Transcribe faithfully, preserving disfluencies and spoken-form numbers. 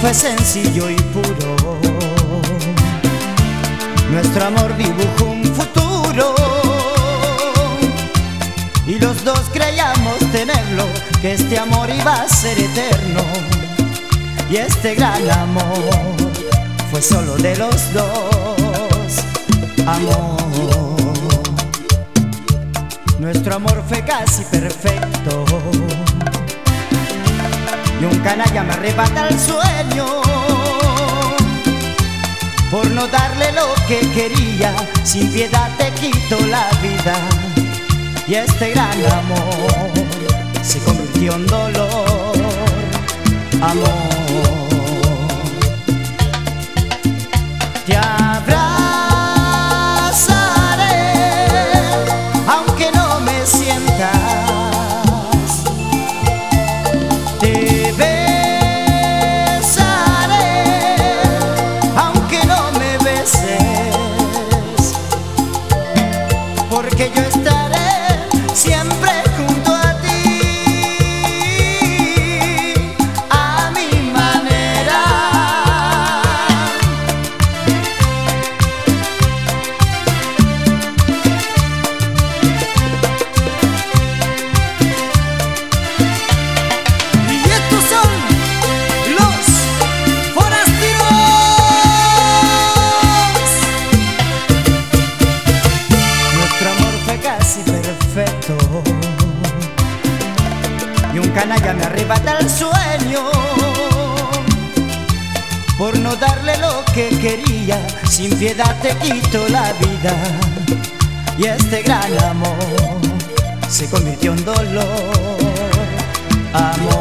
fue sencillo y puro. Nuestro amor dibujó un futuro y los dos creíamos tenerlo, que este amor iba a ser eterno. Y este gran amor fue solo de los dos. Amor, nuestro amor fue casi perfecto y un canalla me arrebata el sueño por no darle lo que quería. Sin piedad te quito la vida y este gran amor se convirtió en dolor. Amor, te abrazaré aunque no me sientas, te besaré aunque no me beses, porque yo estaré siempre junto a ti. Y un canalla me arrebata el sueño por no darle lo que quería. Sin piedad te quito la vida y este gran amor se convirtió en dolor. Amor.